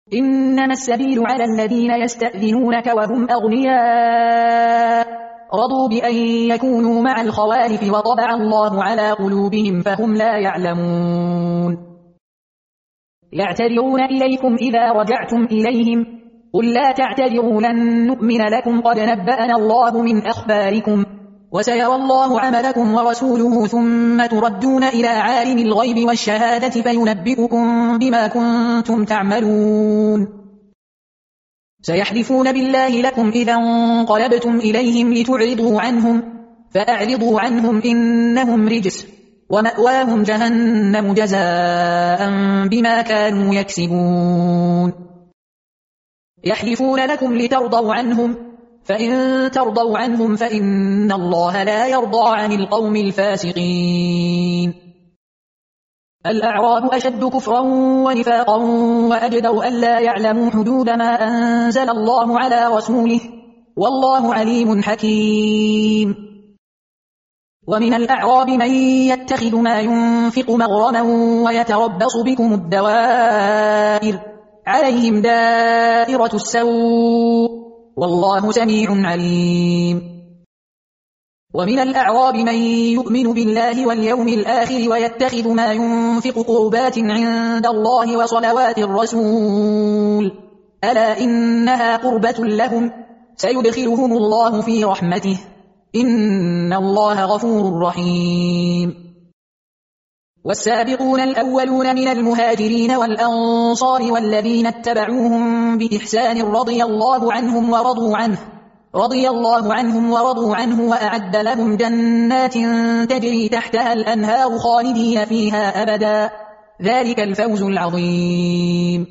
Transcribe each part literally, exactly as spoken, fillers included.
إنما السبيل على الذين يستأذنونك وهم أغنياء رضوا بأن يكونوا مع الخوالف وطبع الله على قلوبهم فهم لا يعلمون. يعتذرون إليكم إذا رجعتم إليهم قل لا تعتذروا لن نؤمن لكم قد نبأنا الله من أخباركم وسيرى الله عملكم ورسوله ثم تردون إلى عالم الغيب والشهادة فينبئكم بما كنتم تعملون. سيحلفون بالله لكم إذا انقلبتم إليهم لتعرضوا عنهم فأعرضوا عنهم إنهم رجس ومأواهم جهنم جزاء بما كانوا يكسبون. يحلفون لكم لترضوا عنهم فإن ترضوا عنهم فإن الله لا يرضى عن القوم الفاسقين. الأعراب أشد كفرا ونفاقا وأجدر ألا يعلموا حدود ما أنزل الله على رسوله والله عليم حكيم. ومن الأعراب من يتخذ ما ينفق مغرما ويتربص بكم الدوائر عليهم دائرة السوء والله سميع عليم. ومن الأعراب من يؤمن بالله واليوم الآخر ويتخذ ما ينفق قربات عند الله وصلوات الرسول ألا إنها قربة لهم سيدخلهم الله في رحمته إن الله غفور رحيم. والسابقون الأولون من المهاجرين والأنصار والذين اتبعوهم بإحسان رضي الله عنهم ورضوا عنه رضي الله عنهم ورضوا عنه وأعد لهم جنات تجري تحتها الأنهار خالدين فيها أبدا ذلك الفوز العظيم.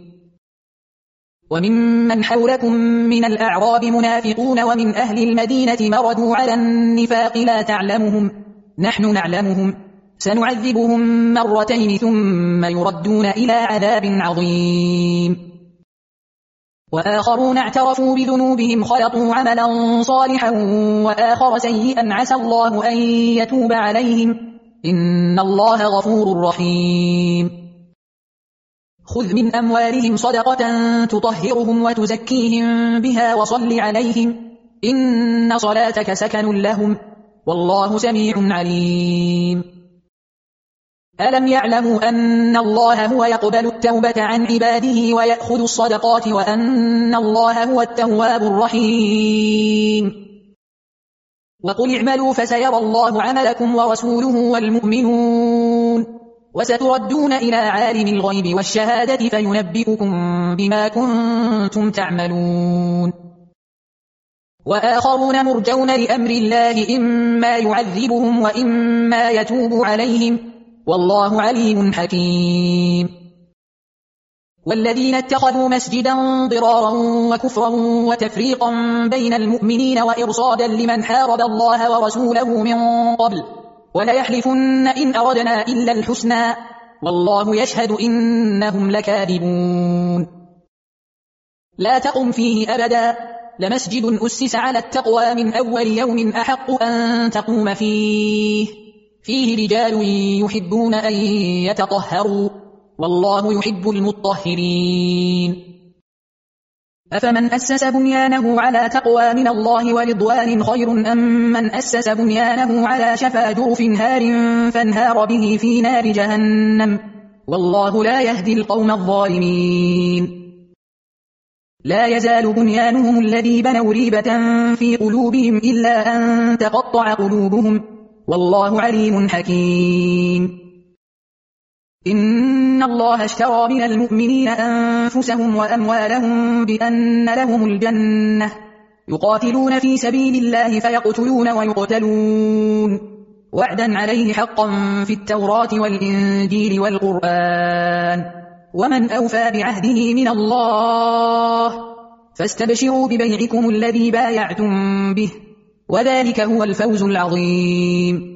وممن حولكم من الأعراب منافقون ومن أهل المدينة مردوا على النفاق لا تعلمهم نحن نعلمهم سنعذبهم مرتين ثم يردون إلى عذاب عظيم. وآخرون اعترفوا بذنوبهم خلطوا عملا صالحا وآخر سيئا عسى الله أن يتوب عليهم إن الله غفور رحيم. خذ من أموالهم صدقة تطهرهم وتزكيهم بها وصل عليهم إن صلاتك سكن لهم والله سميع عليم. ألم يعلموا أن الله هو يقبل التوبة عن عباده ويأخذ الصدقات وأن الله هو التواب الرحيم. وقل اعملوا فسيرى الله عملكم ورسوله والمؤمنون وستردون إلى عالم الغيب والشهادة فينبئكم بما كنتم تعملون. وآخرون مرجون لأمر الله إما يعذبهم وإما يتوب عليهم والله عليم حكيم. والذين اتخذوا مسجدا ضرارا وكفرا وتفريقا بين المؤمنين وإرصادا لمن حارب الله ورسوله من قبل وليحلفن إن أردنا إلا الحسنى والله يشهد إنهم لكاذبون. لا تقم فيه أبدا لمسجد أسس على التقوى من أول يوم أحق أن تقوم فيه فيه رجال يحبون أن يتطهروا والله يحب المطهرين. أفمن أسس بنيانه على تقوى من الله ورضوان خير أم من أسس بنيانه على شفا جرف هار فانهار به في نار جهنم والله لا يهدي القوم الظالمين. لا يزال بنيانهم الذي بنوا ريبة في قلوبهم إلا أن تقطع قلوبهم والله عليم حكيم. إن الله اشترى من المؤمنين أنفسهم وأموالهم بأن لهم الجنة يقاتلون في سبيل الله فيقتلون ويقتلون وعدا عليه حقا في التوراة والإنجيل والقرآن ومن أوفى بعهده من الله فاستبشروا ببيعكم الذي بايعتم به وذلك هو الفوز العظيم.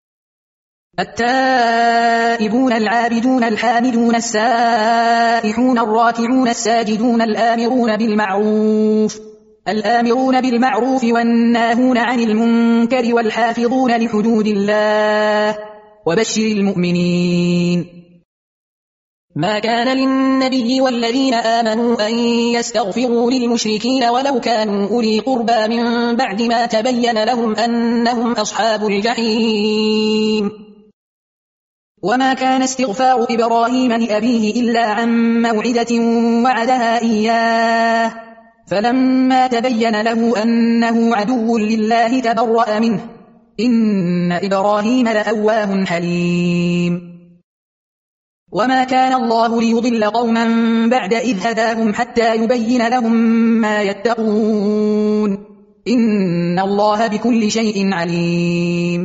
التائبون العابدون الحامدون السائحون الراكعون الساجدون الآمرون بالمعروف الآمرون بالمعروف والناهون عن المنكر والحافظون لحدود الله وبشر المؤمنين. ما كان للنبي والذين آمنوا أن يستغفروا للمشركين ولو كانوا أولي قربى من بعد ما تبين لهم أنهم أصحاب الجحيم. وما كان استغفار إبراهيم لأبيه إلا عن موعدة وعدها إياه، فلما تبين له أنه عدو لله تبرأ منه، إن إبراهيم لأواه حليم. وما كان الله ليضل قوما بعد إذ هداهم حتى يبين لهم ما يتقون، إن الله بكل شيء عليم.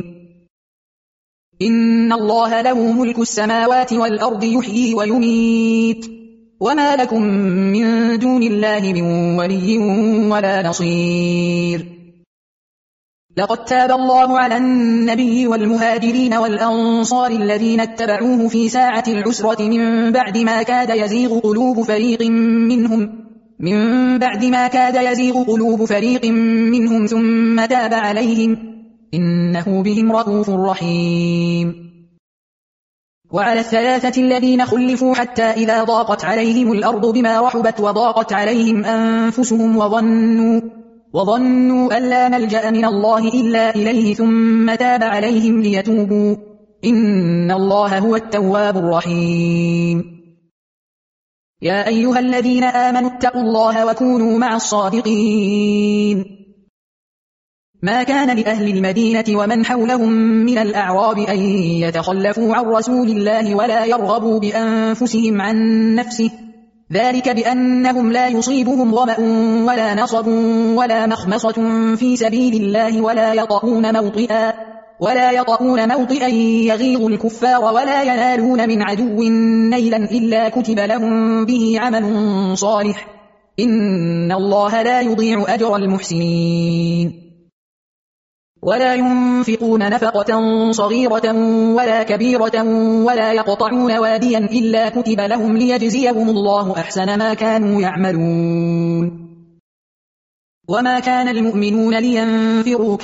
إن الله له ملك السماوات والأرض يحيي ويميت، وما لكم من دون الله من ولي ولا نصير. لقد تاب الله على النبي والمهاجرين والأنصار الذين اتبعوه في ساعة العسرة من بعد ما كاد يزيغ قلوب فريق منهم من بعد ما كاد يزيغ قلوب فريق منهم ثم تاب عليهم، إنه بهم رءوف رحيم. وعلى الثلاثة الذين خلفوا حتى إذا ضاقت عليهم الأرض بما رحبت وضاقت عليهم أنفسهم وظنوا وظنوا أن لا ملجأ من الله إلا إليه ثم تاب عليهم ليتوبوا، إن الله هو التواب الرحيم. يا أيها الذين آمنوا اتقوا الله وكونوا مع الصادقين. ما كان لأهل المدينة ومن حولهم من الأعراب أن يتخلفوا عن رسول الله ولا يرغبوا بأنفسهم عن نفسه، ذلك بأنهم لا يصيبهم ظمأ ولا نصب ولا مخمصة في سبيل الله ولا يطؤون موطئا ولا يطؤون موطئا يغيظ الكفار ولا ينالون من عدو نيلا إلا كتب لهم به عمل صالح، إن الله لا يضيع أجر المحسنين. ولا ينفقون نفقة صغيرة ولا كبيرة ولا يقطعون واديا إلا كتب لهم ليجزيهم الله أحسن ما كانوا يعملون. وما كان المؤمنون لينفروا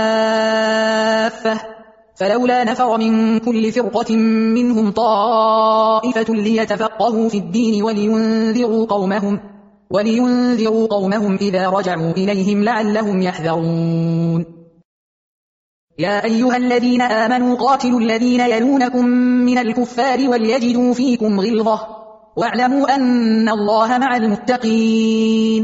كافة، فلولا نفر من كل فرقة منهم طائفة ليتفقهوا في الدين ولينذروا قومهم ولينذروا قومهم إذا رجعوا إليهم لعلهم يحذرون. يا أيها الذين آمنوا قاتلوا الذين يلونكم من الكفار وليجدوا فيكم غلظة، واعلموا أن الله مع المتقين.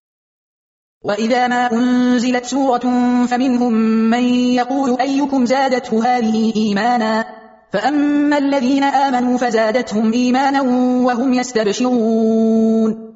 وإذا ما أنزلت سورة فمنهم من يقول أيكم زادته هذه إيمانا، فأما الذين آمنوا فزادتهم إيمانا وهم يستبشرون،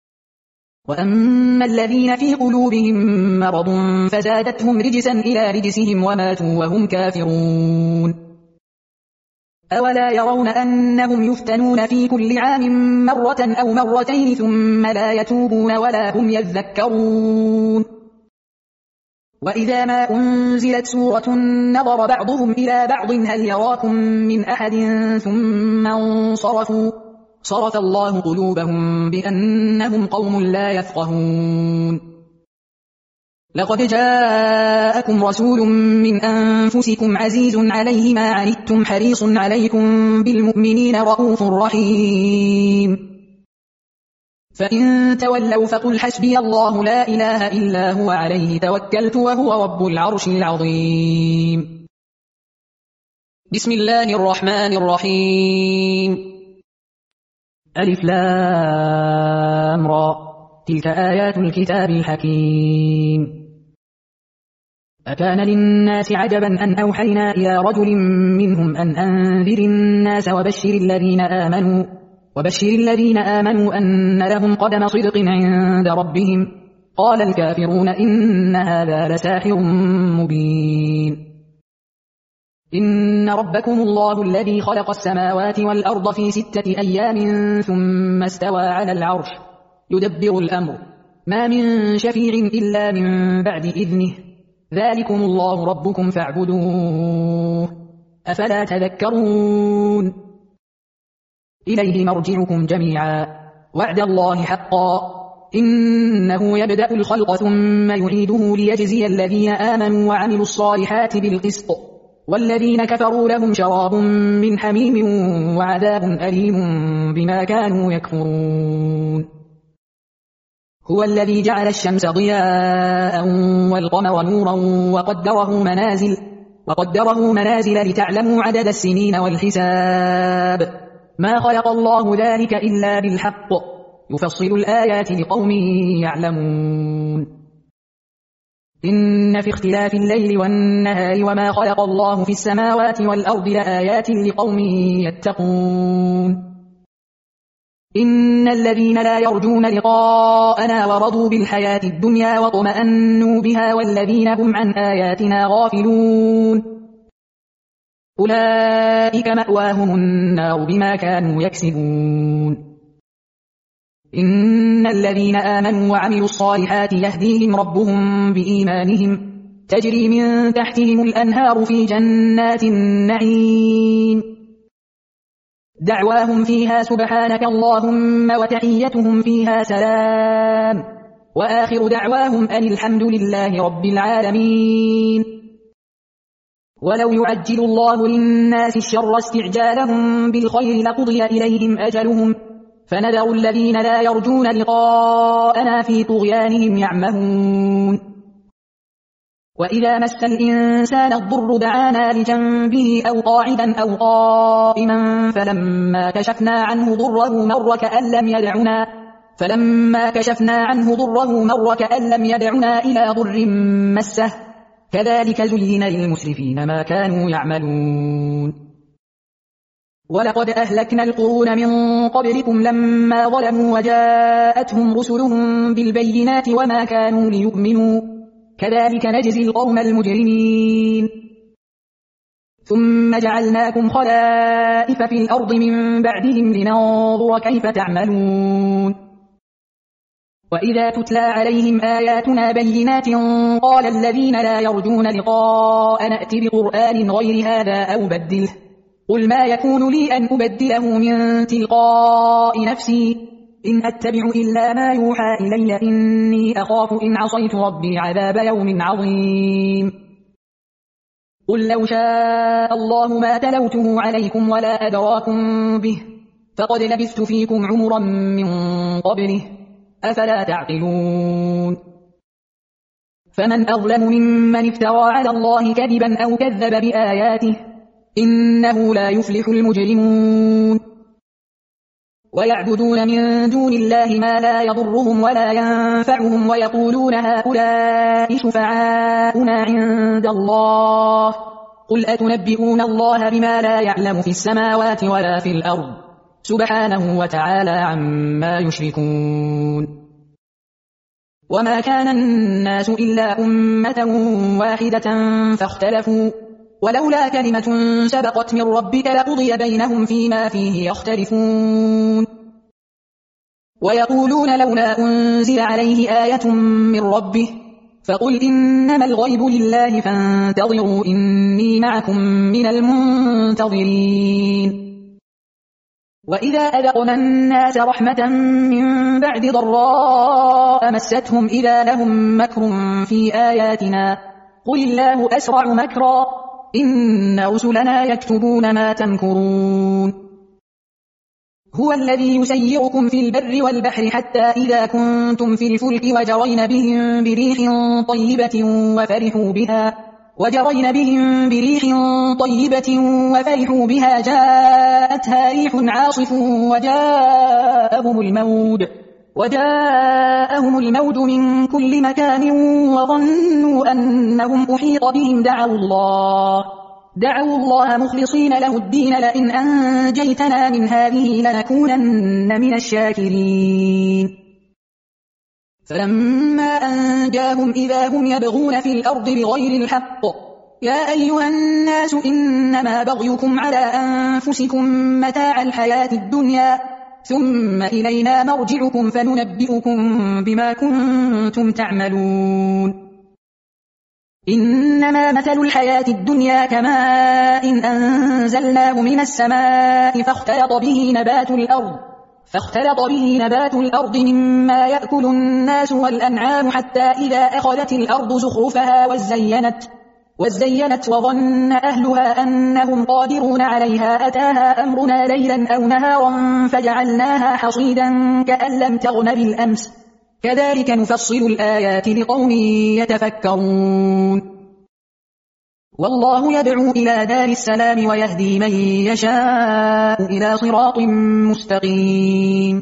وأما الذين في قلوبهم مرض فزادتهم رجسا إلى رجسهم وماتوا وهم كافرون. أولا يرون أنهم يفتنون في كل عام مرة أو مرتين ثم لا يتوبون ولا هم يذكرون. وإذا ما أنزلت سورة نظر بعضهم إلى بعض هل يراكم من أحد ثم انصرفوا صرف الله قلوبهم بأنهم قوم لا يفقهون. لقد جاءكم رسول من أنفسكم عزيز عليه ما عنتم حريص عليكم بالمؤمنين رؤوف رحيم. فإن تولوا فقل حسبي الله لا إله إلا هو عليه توكلت وهو رب العرش العظيم. بسم الله الرحمن الرحيم. ألف لام را، تلك آيات الكتاب الحكيم. أكان للناس عجبا أن أوحينا إلى رجل منهم أن أنذر الناس وبشر الذين آمنوا وبشر الذين آمنوا أن لهم قدم صدق عند ربهم. قال الكافرون إن هذا لساحر مبين. إن ربكم الله الذي خلق السماوات والأرض في ستة أيام ثم استوى على العرش يدبر الأمر ما من شفيع إلا من بعد إذنه ذلكم الله ربكم فاعبدوه أفلا تذكرون. إليه مرجعكم جميعا وعد الله حقا إنه يبدأ الخلق ثم يعيده ليجزي الذين آمنوا وعملوا الصالحات بالقسط والذين كفروا لهم شراب من حميم وعذاب أليم بما كانوا يكفرون. هو الذي جعل الشمس ضياء والقمر نورا وقدره منازل وقدره منازل لتعلموا عدد السنين والحساب ما خلق الله ذلك إلا بالحق يفصل الآيات لقوم يعلمون. إن في اختلاف الليل والنهار وما خلق الله في السماوات والأرض لآيات لقوم يتقون. إن الذين لا يرجون لقاءنا ورضوا بالحياة الدنيا واطمأنوا بها والذين هم عن آياتنا غافلون أولئك مأواهم النار بما كانوا يكسبون. إن الذين آمنوا وعملوا الصالحات يهديهم ربهم بإيمانهم تجري من تحتهم الأنهار في جنات النعيم دعواهم فيها سبحانك اللهم وتحيتهم فيها سلام وآخر دعواهم أن الحمد لله رب العالمين. ولو يعجل الله للناس الشر استعجالهم بالخير لقضي إليهم أجلهم فنذر الذين لا يرجون لقاءنا في طغيانهم يعمهون. وإذا مس الإنسان الضر دعانا لجنبه أو قاعدا أو قائما فلما كشفنا عنه ضره مر كأن لم يدعنا فلما كشفنا عنه ضره مر كأن لم يدعنا إلى ضر مسه كذلك زين للمسرفين ما كانوا يعملون. ولقد أهلكنا القرون من قبلكم لما ظلموا وجاءتهم رسلهم بالبينات وما كانوا ليؤمنوا كذلك نجزي القوم المجرمين. ثم جعلناكم خلائف في الأرض من بعدهم لننظر كيف تعملون. وإذا تتلى عليهم آياتنا بينات قال الذين لا يرجون لقاء نأت بقرآن غير هذا أو بدله قل ما يكون لي أن أبدله من تلقاء نفسي إن أتبع إلا ما يوحى إلي إني أخاف إن عصيت ربي عذاب يوم عظيم. قل لو شاء الله ما تلوته عليكم ولا أدراكم به فقد لبثت فيكم عمرا من قبله أفلا تعقلون. فمن أظلم ممن افترى على الله كذبا أو كذب بآياته إنه لا يفلح المجرمون. ويعبدون من دون الله ما لا يضرهم ولا ينفعهم ويقولون هؤلاء شفعاؤنا عند الله قل أتنبئون الله بما لا يعلم في السماوات ولا في الأرض سبحانه وتعالى عما يشركون. وما كان الناس إلا أمة واحدة فاختلفوا ولولا كلمة سبقت من ربك لقضي بينهم فيما فيه يختلفون. ويقولون لولا أنزل عليه آية من ربه فقل إنما الغيب لله فانتظروا إني معكم من المنتظرين. وإذا أذقنا الناس رحمة من بعد ضراء مستهم إذا لهم مكر في آياتنا قل الله أسرع مكرا إن رسلنا يكتبون ما تمكرون. هو الذي يسيركم في البر والبحر حتى إذا كنتم في الفلك وجرين بهم بريح طيبة وفرحوا بها وجرين بهم بريح طيبة وفرحوا بها جاءتها ريح عاصف وجاءهم الموج وجاءهم الموج من كل مكان وظنوا أنهم أحيط بهم دعوا الله دعوا الله مخلصين له الدين لئن أنجيتنا من هذه لنكونن من الشاكرين. فلما أنجاهم إذا هم يبغون في الأرض بغير الحق يا أيها الناس إنما بغيكم على أنفسكم متاع الحياة الدنيا ثم إلينا مرجعكم فننبئكم بما كنتم تعملون. إنما مثل الحياة الدنيا كماء إن أنزلناه من السماء فاختلط به نبات الأرض فاختلط به نبات الأرض مما يأكل الناس والأنعام حتى إذا أخذت الأرض زخرفها وزينت وزينت وظن أهلها أنهم قادرون عليها أتاها أمرنا ليلا أو نهارا فجعلناها حصيدا كأن لم تغن بالأمس كذلك نفصل الآيات لقوم يتفكرون والله يدعو إلى دار السلام ويهدي من يشاء إلى صراط مستقيم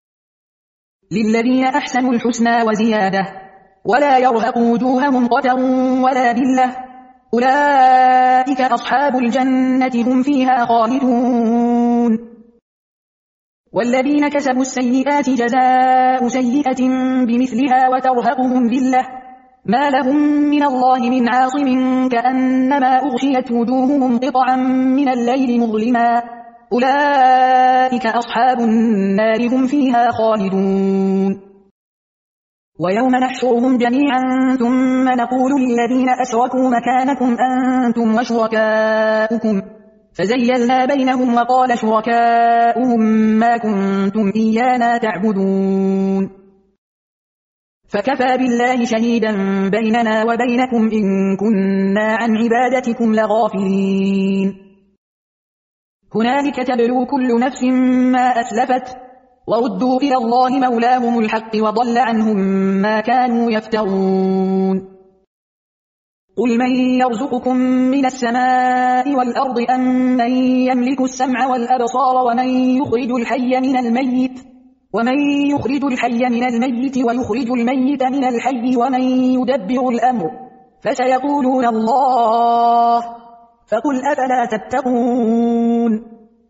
للذين أحسنوا الحسنى وزيادة ولا يرهق وجوههم قتر ولا ذلة أولئك أصحاب الجنة هم فيها خالدون والذين كسبوا السيئات جزاء سيئة بمثلها وترهقهم ذلة ما لهم من الله من عاصم كأنما أغشيت وجوههم قطعا من الليل مظلما أولئك أصحاب النار هم فيها خالدون ويوم نحشرهم جميعا ثم نقول للذين أشركوا مكانكم أنتم وشركاؤكم فزيلنا بينهم وقال شركاؤهم ما كنتم إيانا تعبدون فكفى بالله شهيدا بيننا وبينكم إن كنا عن عبادتكم لغافلين هنالك تبلو كل نفس ما أسلفت وردوا إلى الله مولاهم الحق وضل عنهم ما كانوا يفترون قل من يرزقكم من السماء والأرض أم من يملك السمع والأبصار ومن يخرج الحي من الميت ومن يخرج الحي من الميت ويخرج الميت من الحي ومن يدبر الأمر فسيقولون الله فقل أفلا تتقون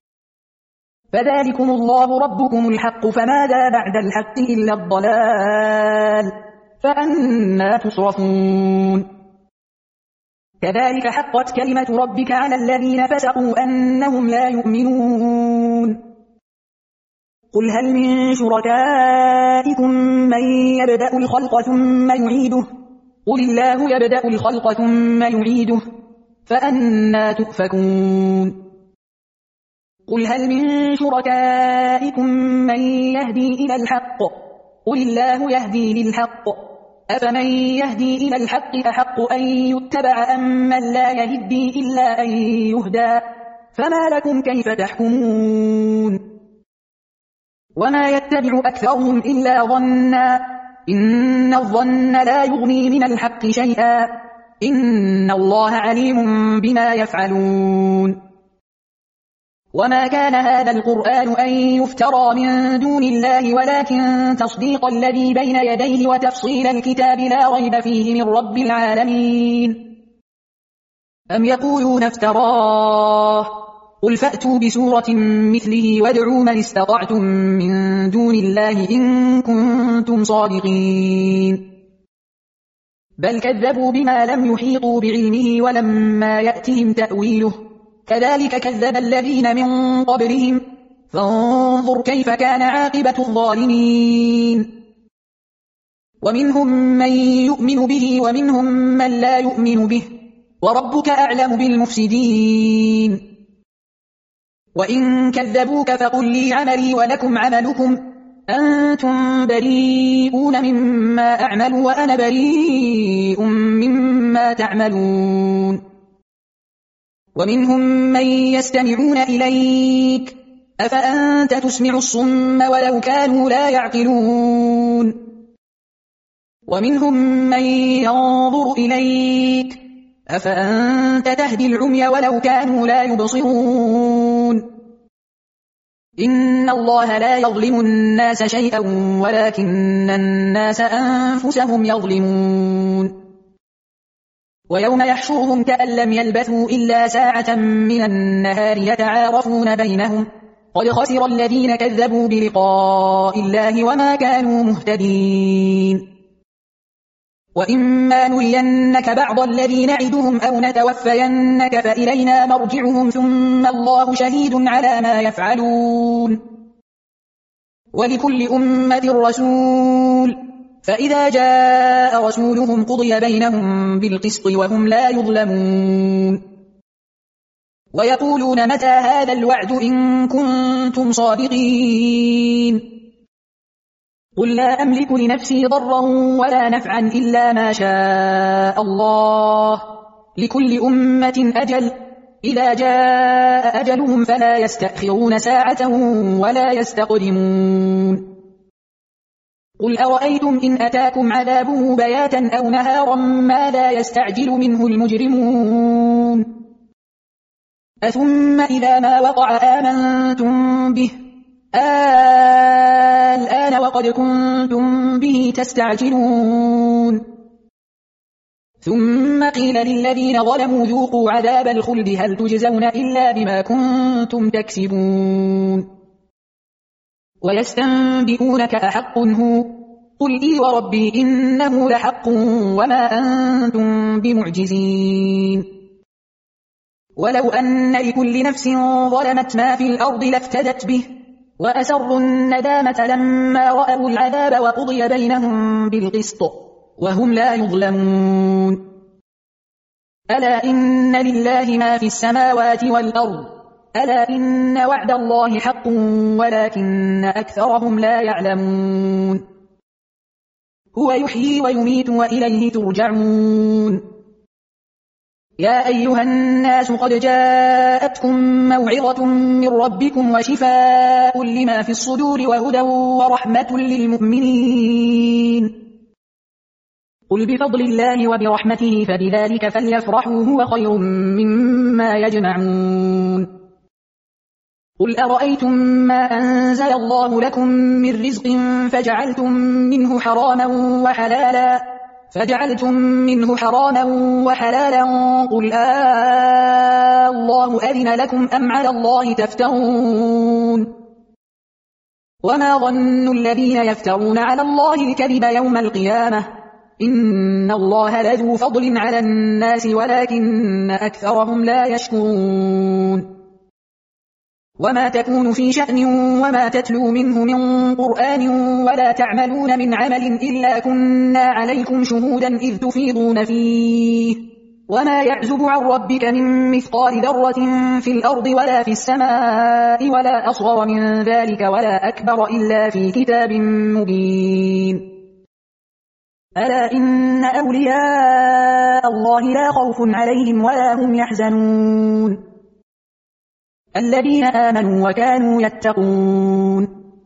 فذلكم الله ربكم الحق فماذا بعد الحق إلا الضلال فأنى تصرفون كذلك حقت كلمة ربك على الذين فسقوا أنهم لا يؤمنون قل هل من شركائكم من يبدأ الخلق ثم يعيده قل الله يبدأ الخلق ثم يعيده فأنى تؤفكون قل هل من شركائكم من يهدي إلى الحق قل الله يهدي للحق أفمن يهدي إلى الحق أحق أن يتبع أم من لا يهدي إلا أن يهدى فما لكم كيف تحكمون وما يتبع أكثرهم إلا ظنا إن الظن لا يغني من الحق شيئا إن الله عليم بما يفعلون وما كان هذا القرآن أن يفترى من دون الله ولكن تصديق الذي بين يديه وتفصيل الكتاب لا ريب فيه من رب العالمين أم يقولون افتراه قل فأتوا بسورة مثله وادعوا من استطعتم من دون الله إن كنتم صادقين بل كذبوا بما لم يحيطوا بعلمه ولما يأتهم تأويله كذلك كذب الذين من قبلهم فانظر كيف كان عاقبة الظالمين ومنهم من يؤمن به ومنهم من لا يؤمن به وربك أعلم بالمفسدين وإن كذبوك فقل لي عملي ولكم عملكم أنتم بريئون مما أعمل وأنا بريء مما تعملون ومنهم من يستمعون إليك أفأنت تسمع الصم ولو كانوا لا يعقلون ومنهم من ينظر إليك أفأنت تهدي العمي ولو كانوا لا يبصرون إن الله لا يظلم الناس شيئا ولكن الناس أنفسهم يظلمون ويوم يحشرهم كأن لم يلبثوا إلا ساعة من النهار يتعارفون بينهم قد خسر الذين كذبوا بلقاء الله وما كانوا مهتدين وإما نرينك بعض الذي نعدهم أو نتوفينك فإلينا مرجعهم ثم الله شهيد على ما يفعلون ولكل أمة رسول فإذا جاء رسولهم قضي بينهم بالقسط وهم لا يظلمون ويقولون متى هذا الوعد إن كنتم صادقين قل لا أملك لنفسي ضرا ولا نفعا إلا ما شاء الله لكل أمة أجل إذا جاء أجلهم فلا يستأخرون ساعة ولا يستقدمون قل أرأيتم إن أتاكم عذابه بياتا أو نهارا ماذا يستعجل منه المجرمون أثم إذا ما وقع آمنتم به الآن وقد كنتم به تستعجلون ثم قيل للذين ظلموا ذوقوا عذاب الخلد هل تجزون إلا بما كنتم تكسبون ويستنبئونك أحق هو قل إي وربي إنه لحق وما أنتم بمعجزين ولو أن لكل نفس ظلمت ما في الأرض لافتدت به وأسروا الندامة لما رأوا العذاب وقضي بينهم بالقسط وهم لا يظلمون ألا إن لله ما في السماوات والأرض ألا إن وعد الله حق ولكن أكثرهم لا يعلمون هو يحيي ويميت وإليه ترجعون يا أيها الناس قد جاءتكم موعظة من ربكم وشفاء لما في الصدور وهدى ورحمة للمؤمنين قل بفضل الله وبرحمته فبذلك فليفرحوا هو خير مما يجمعون قل أرأيتم ما أنزل الله لكم من رزق فجعلتم منه حراما وحلالا فجعلتم منه حراما وحلالا قل آه الله أذن لكم أم على الله تفترون وما ظن الذين يفترون على الله الكذب يوم القيامة إن الله لذو فضل على الناس ولكن أكثرهم لا يشكرون وما تكون في شأن وما تتلو منه من قرآن ولا تعملون من عمل إلا كنا عليكم شهودا إذ تفيضون فيه وما يعزب عن ربك من مثقال ذرة في الأرض ولا في السماء ولا أصغر من ذلك ولا أكبر إلا في كتاب مبين ألا إن أولياء الله لا خوف عليهم ولا هم يحزنون الذين آمنوا وكانوا يتقون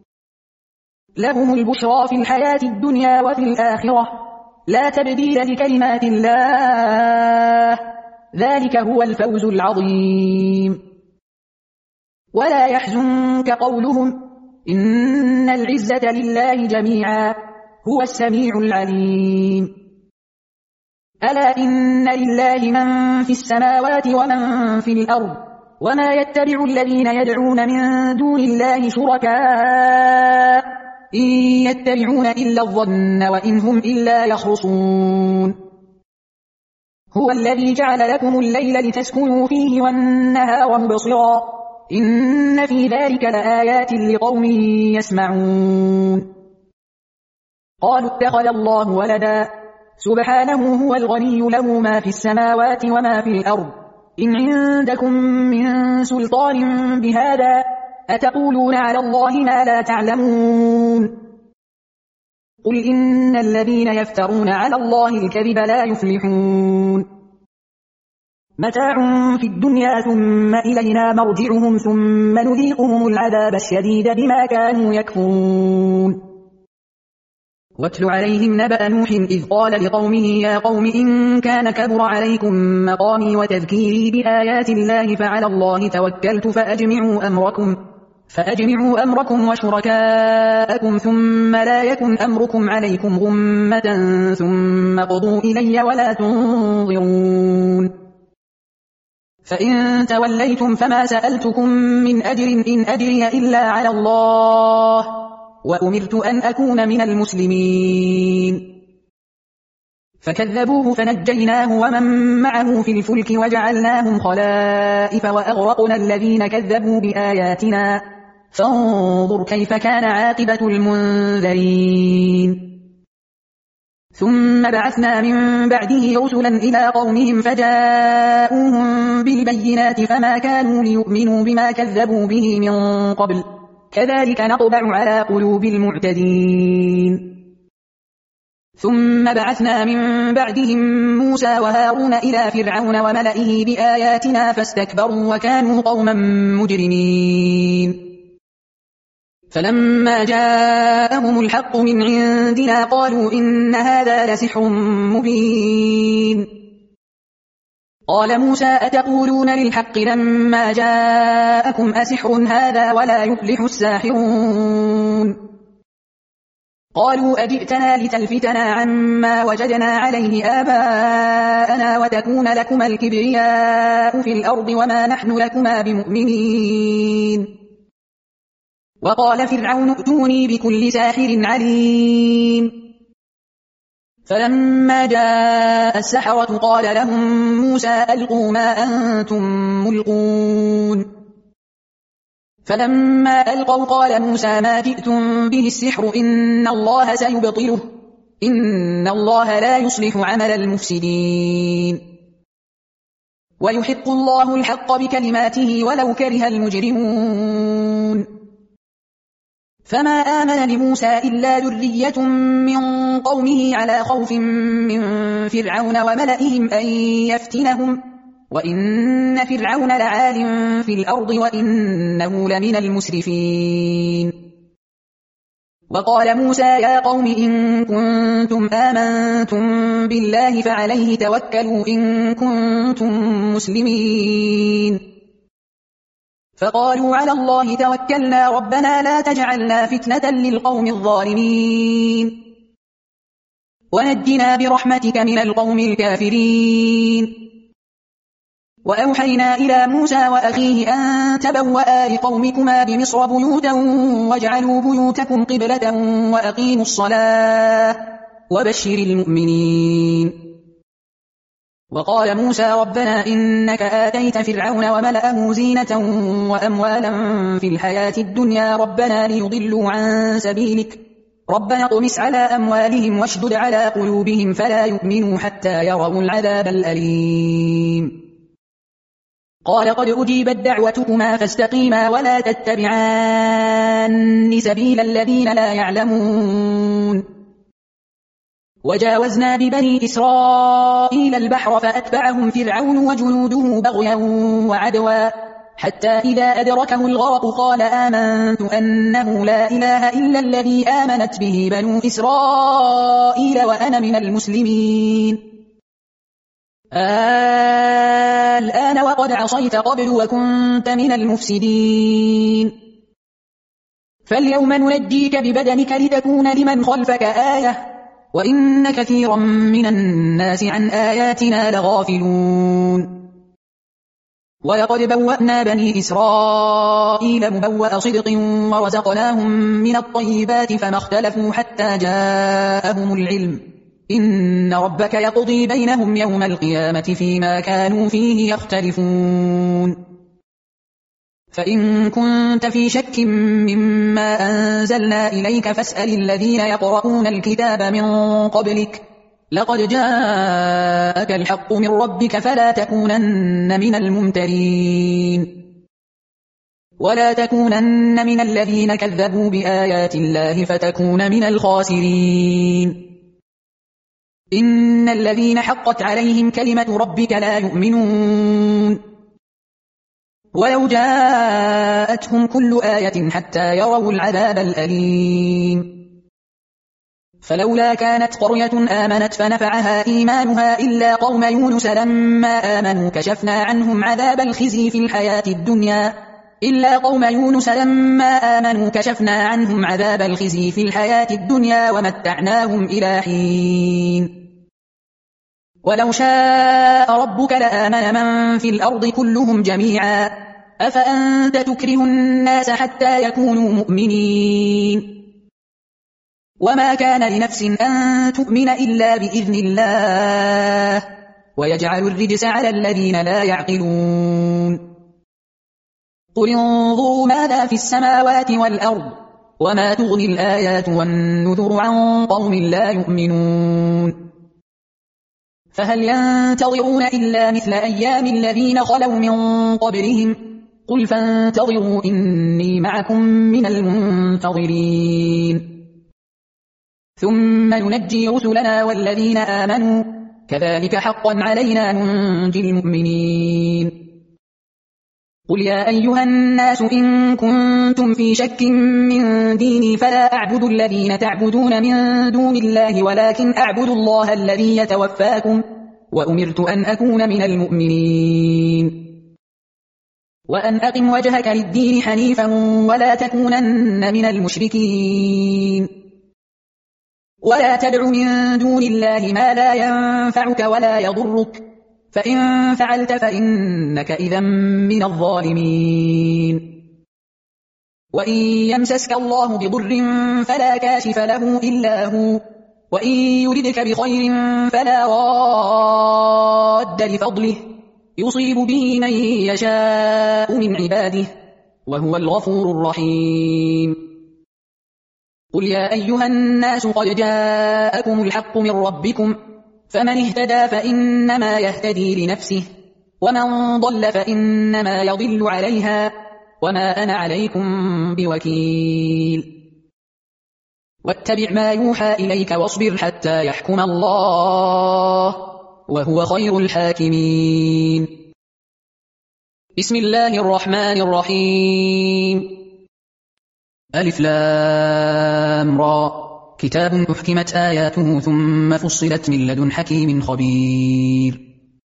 لهم البشرى في الحياة الدنيا وفي الآخرة لا تبديل لكلمات الله ذلك هو الفوز العظيم ولا يحزنك قولهم إن العزة لله جميعا هو السميع العليم ألا إن لله من في السماوات ومن في الأرض وما يتبع الذين يدعون من دون الله شركاء إن يتبعون إلا الظن وإن هم إلا يخرصون هو الذي جعل لكم الليل لتسكنوا فيه والنهار مبصرا إن في ذلك لآيات لقوم يسمعون قالوا اتخذ الله ولدا سبحانه هو الغني له ما في السماوات وما في الأرض إن عندكم من سلطان بهذا أتقولون على الله ما لا تعلمون قل إن الذين يفترون على الله الكذب لا يفلحون متاع في الدنيا ثم إلينا مرجعهم ثم نذيقهم العذاب الشديد بما كانوا يكفرون واتل عليهم نبأ نوح إذ قال لقومه يا قوم إن كان كبر عليكم مقامي وتذكيري بآيات الله فعلى الله توكلت فأجمعوا أمركم فأجمعوا أمركم وشركاءكم ثم لا يكن أمركم عليكم غمة ثم قضوا إلي ولا تنظرون فإن توليتم فما سألتكم من أجر إن أجري إلا على الله وأمرت أن أكون من المسلمين فكذبوه فنجيناه ومن معه في الفلك وجعلناهم خلائف وأغرقنا الذين كذبوا بآياتنا فانظر كيف كان عاقبة المنذرين ثم بعثنا من بعده رسلا إلى قومهم فجاءوهم بالبينات فما كانوا ليؤمنوا بما كذبوا به من قبل كذلك نطبع على قلوب المعتدين ثم ثم بعثنا من بعدهم موسى وهارون إلى فرعون وملئه بآياتنا فاستكبروا وكانوا قوما مجرمين فلما جاءهم الحق من عندنا قالوا إن هذا لسحر مبين قال موسى أتقولون للحق لما جاءكم أسحر هذا ولا يفلح الساحرون قالوا أجئتنا لتلفتنا عما وجدنا عليه آباءنا وتكون لكما الكبرياء في الأرض وما نحن لكما بمؤمنين وقال فرعون ائتوني بكل ساحر عليم فلما جاء السحرة قال لهم موسى ألقوا ما أنتم ملقون فلما ألقوا قال موسى ما جئتم به السحر إن الله سيبطله إن الله لا يصلح عمل المفسدين ويحق الله الحق بكلماته ولو كره المجرمون فما آمن لموسى إلا ذرية من قومه على خوف من فرعون وملئهم أن يفتنهم وإن فرعون لعال في الأرض وإنه لمن المسرفين وقال موسى يا قوم إن كنتم آمنتم بالله فعليه توكلوا إن كنتم مسلمين فقالوا على الله توكلنا ربنا لا تجعلنا فتنة للقوم الظالمين ونجنا برحمتك من القوم الكافرين وأوحينا إلى موسى وأخيه أن تبوأ لقومكما بمصر بيوتا واجعلوا بيوتكم قبلة وأقيموا الصلاة وبشر المؤمنين وقال موسى ربنا إنك آتيت فرعون وملأه زينة وأموالا في الحياة الدنيا ربنا ليضلوا عن سبيلك ربنا اطمس على أموالهم واشدد على قلوبهم فلا يؤمنوا حتى يروا العذاب الأليم قال قد أجيبت دعوتكما فاستقيما ولا تتبعان سبيل الذين لا يعلمون وجاوزنا ببني إسرائيل البحر فأتبعهم فرعون وجنوده بغيا وعدوا حتى إذا أدركه الغرق قال آمنت أنه لا إله إلا الذي آمنت به بنو إسرائيل وأنا من المسلمين الآن وقد عصيت قبل وكنت من المفسدين فاليوم ننجيك ببدنك لتكون لمن خلفك آية وإن كثيرا من الناس عن آياتنا لغافلون ولقد بوأنا بني إسرائيل مبوأ صدق ورزقناهم من الطيبات فما اختلفوا حتى جاءهم العلم إن ربك يقضي بينهم يوم القيامة فيما كانوا فيه يختلفون فإن كنت في شك مما أنزلنا إليك فاسأل الذين يقرؤون الكتاب من قبلك لقد جاءك الحق من ربك فلا تكونن من الممترين ولا تكونن من الذين كذبوا بآيات الله فتكون من الخاسرين إن الذين حقت عليهم كلمة ربك لا يؤمنون ولو جاءتهم كل آية حتى يروا العذاب الأليم فلولا كانت قرية آمنت فنفعها إيمانها إلا قوم يونس لما آمنوا كشفنا عنهم عذاب الخزي في الحياة الدنيا إلا قوم يونس لما آمنوا كشفنا عنهم عذاب الخزي في الحياة الدنيا ومتعناهم إلى حين ولو شاء ربك لآمن من في الأرض كلهم جميعا أفأنت تكره الناس حتى يكونوا مؤمنين وما كان لنفس أن تؤمن إلا بإذن الله ويجعل الرجس على الذين لا يعقلون قل انظروا ماذا في السماوات والأرض وما تغني الآيات والنذر عن قوم لا يؤمنون فهل ينتظرون إلا مثل أيام الذين خلوا من قبلهم قل فانتظروا إني معكم من المنتظرين ثم ننجي رسلنا والذين آمنوا كذلك حقا علينا ننجي المؤمنين قل يا أيها الناس إن كنتم في شك من ديني فلا أعبد الذين تعبدون من دون الله ولكن أعبد الله الذي يتوفاكم وأمرت أن أكون من المؤمنين وأن أقم وجهك للدين حنيفا ولا تكونن من المشركين ولا تدع من دون الله ما لا ينفعك ولا يضرك فإن فعلت فإنك إذا من الظالمين وإن يمسسك الله بضر فلا كاشف له إلا هو وإن يردك بخير فلا راد لفضله يصيب به من يشاء من عباده وهو الغفور الرحيم قل يا أيها الناس قد جاءكم الحق من ربكم فمن اهتدى فإنما يهتدي لنفسه ومن ضل فإنما يضل عليها وما أنا عليكم بوكيل واتبع ما يوحى إليك واصبر حتى يحكم الله وهو خير الحاكمين بسم الله الرحمن الرحيم ألف لام را كتاب أحكمت آياته ثم فصلت من لدن حكيم خبير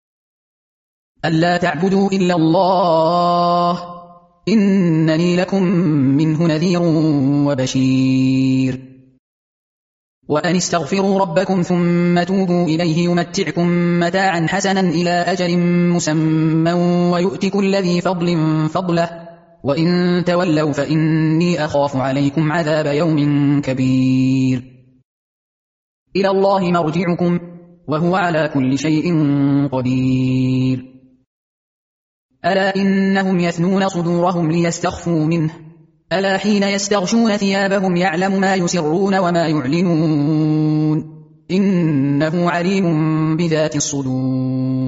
ألا تعبدوا إلا الله إنني لكم منه نذير وبشير وأن استغفروا ربكم ثم توبوا إليه يمتعكم متاعا حسنا إلى أجل مسمى ويؤت كل ذي فضل فضله وإن تولوا فإني أخاف عليكم عذاب يوم كبير إلى الله مرجعكم وهو على كل شيء قدير ألا إنهم يثنون صدورهم ليستخفوا منه ألا حين يستغشون ثيابهم يعلم ما يسرون وما يعلنون إنه عليم بذات الصدور